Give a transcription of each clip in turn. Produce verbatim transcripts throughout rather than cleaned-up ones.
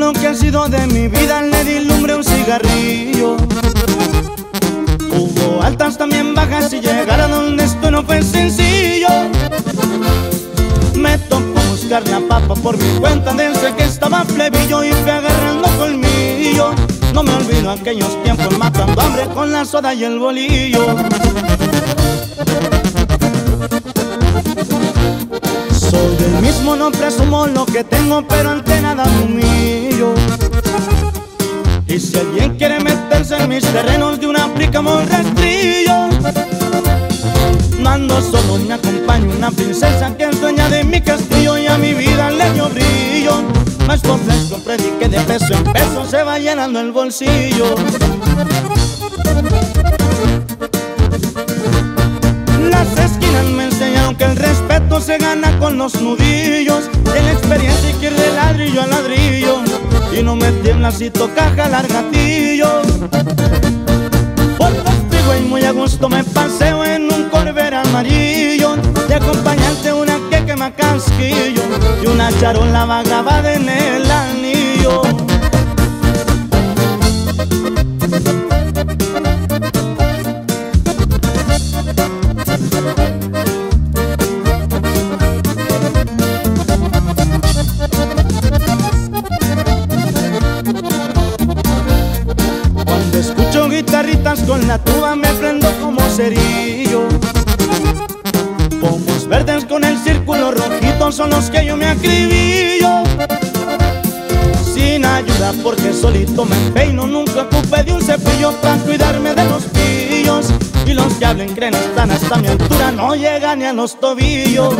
lo que ha sido de mi vida, le di lumbre a un cigarrillo. Hubo altas, también bajas, y llegar a donde estoy no fue sencillo. Me tocó buscar la papa por mi cuenta desde que estaba plebillo y fui agarrando colmillo. No me olvido aquellos tiempos matando hambre con la soda y el bolillo. Soy del mismo, no presumo lo que tengo, pero ante nada me humillo. Y si alguien quiere meterse en mis terrenos, de una aplicamos rastrillo. No ando solo, me acompaña una princesa que es dueña de mi castillo, y a mi vida le dio brillo. Maestro fresco, predique de peso en peso, se va llenando el bolsillo. Las esquinas me enseñaron que el respeto se gana con los nudillos, y en la experiencia hay que ir de ladrillo a ladrillo, y no me tiembla si toca jalar gatillo. Por los freeway muy a gusto me paseo en un Corvair amarillo, de acompañante una que quema casquillo y una charola va grabada en el anillo. Cuando escucho guitarritas con la tuba me prendo como cerillo. Pomos verdes con el círculo rojito son los que yo me acribillo. Sin ayuda porque solito me peino, nunca ocupé de un cepillo para cuidarme de los pillos. Y los que hablen creen están hasta mi altura, no llegan ni a los tobillos.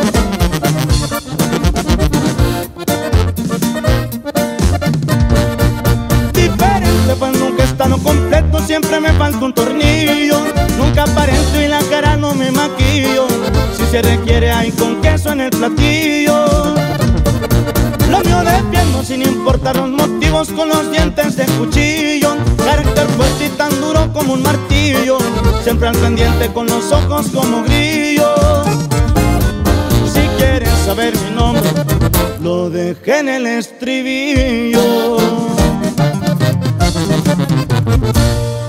Diferente pues nunca he estado completo, siempre me falta un tornillo. Nunca aparento y la cara no me maquillo, si se requiere hay con queso en el platillo. Lo mío defiendo sin importar los motivos, con los dientes de cuchillo. Carácter fuerte y tan duro como un martillo, siempre al pendiente con los ojos como grillos. Si quieres saber mi nombre, lo dejé en el estribillo.